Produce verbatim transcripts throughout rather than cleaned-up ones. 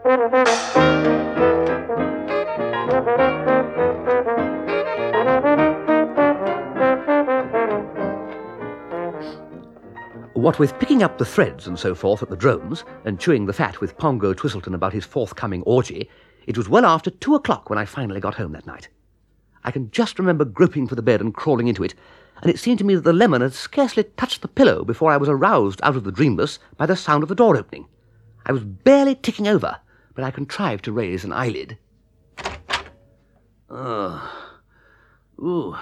What with picking up the threads and so forth at the drones, and chewing the fat with Pongo Twistleton about his forthcoming orgy, it was well after two o'clock when I finally got home that night. I can just remember groping for the bed and crawling into it, and it seemed to me that the lemon had scarcely touched the pillow before I was aroused out of the dreamless by the sound of the door opening. I was barely ticking over, but I contrived to raise an eyelid. Oh. Ooh.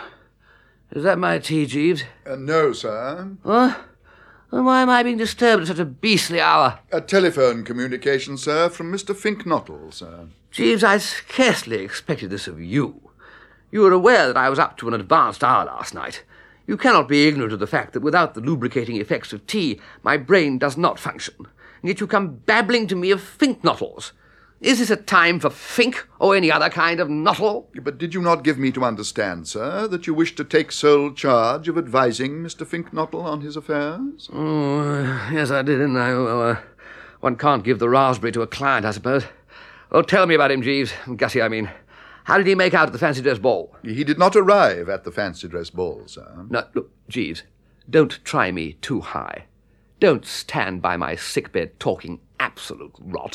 Is that my tea, Jeeves? Uh, no, sir. What? Then why am I being disturbed at such a beastly hour? A telephone communication, sir, from Mister Finknottle, sir. Jeeves, I scarcely expected this of you. You were aware that I was up to an advanced hour last night. You cannot be ignorant of the fact that without the lubricating effects of tea, my brain does not function. And yet you come babbling to me of Finknottles. Is this a time for Fink or any other kind of knottle? But did you not give me to understand, sir, that you wish to take sole charge of advising Mister Finknottle on his affairs? Oh, yes, I did, didn't I? Well, uh, one can't give the raspberry to a client, I suppose. Well, tell me about him, Jeeves. Gussie, I mean. How did he make out at the fancy dress ball? He did not arrive at the fancy dress ball, sir. No, look, Jeeves, don't try me too high. Don't stand by my sickbed talking absolute rot.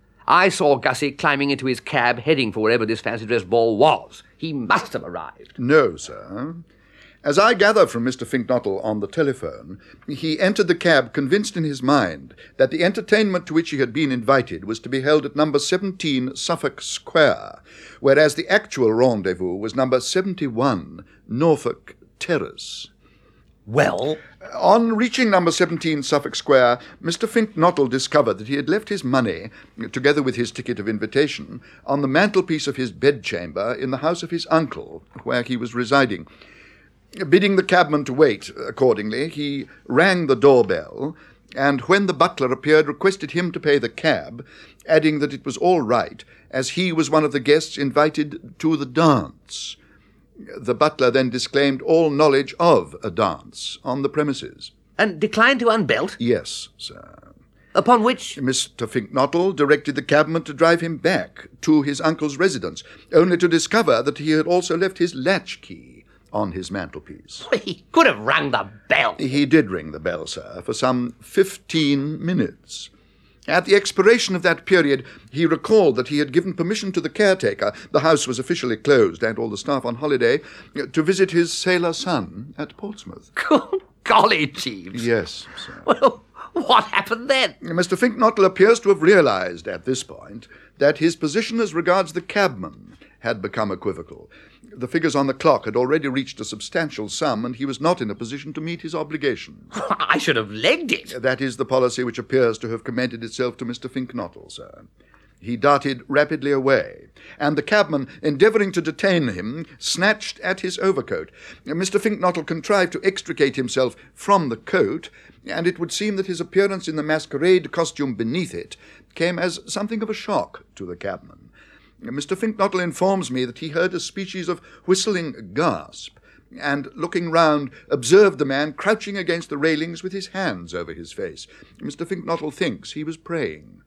I saw Gussie climbing into his cab heading for wherever this fancy dress ball was. He must have arrived. No, sir. As I gather from Mister Finknottle on the telephone, he entered the cab convinced in his mind that the entertainment to which he had been invited was to be held at number seventeen Suffolk Square, whereas the actual rendezvous was number seventy-one Norfolk Terrace. Well? On reaching number seventeen Suffolk Square, Mister Finknottle discovered that he had left his money, together with his ticket of invitation, on the mantelpiece of his bedchamber in the house of his uncle, where he was residing. Bidding the cabman to wait, accordingly, he rang the doorbell, and when the butler appeared, requested him to pay the cab, adding that it was all right, as he was one of the guests invited to the dance. The butler then disclaimed all knowledge of a dance on the premises. And declined to unbelt? Yes, sir. Upon which? Mister Finknottle directed the cabman to drive him back to his uncle's residence, only to discover that he had also left his latchkey on his mantelpiece. He could have rung the bell. He did ring the bell, sir, for some fifteen minutes. At the expiration of that period, he recalled that he had given permission to the caretaker, the house was officially closed and all the staff on holiday, to visit his sailor son at Portsmouth. Good golly, Jeeves. Yes, sir. Well, what happened then? Mister Finknottle appears to have realized at this point that his position as regards the cabman had become equivocal. The figures on the clock had already reached a substantial sum, and he was not in a position to meet his obligations. I should have legged it. That is the policy which appears to have commended itself to Mister Finknottle, sir. He darted rapidly away, and the cabman, endeavouring to detain him, snatched at his overcoat. Mister Finknottle contrived to extricate himself from the coat, and it would seem that his appearance in the masquerade costume beneath it came as something of a shock to the cabman. Mister Finknottle informs me that he heard a species of whistling gasp, and, looking round, observed the man crouching against the railings with his hands over his face. Mister Finknottle thinks he was praying.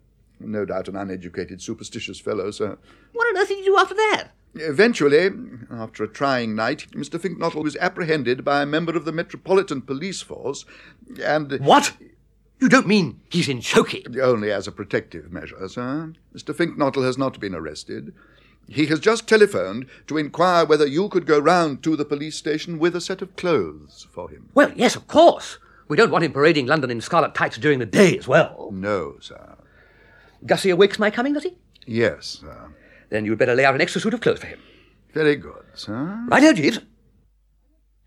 No doubt an uneducated, superstitious fellow, sir. What on earth did you do after that? Eventually, after a trying night, Mister Finknottle was apprehended by a member of the Metropolitan Police Force, and... What? You don't mean he's in Chokey? Only as a protective measure, sir. Mister Finknottle has not been arrested. He has just telephoned to inquire whether you could go round to the police station with a set of clothes for him. Well, yes, of course. We don't want him parading London in scarlet tights during the day as well. No, sir. Gussie awakes my coming, does he? Yes, sir. Then you'd better lay out an extra suit of clothes for him. Very good, sir. Righto, Jeeves.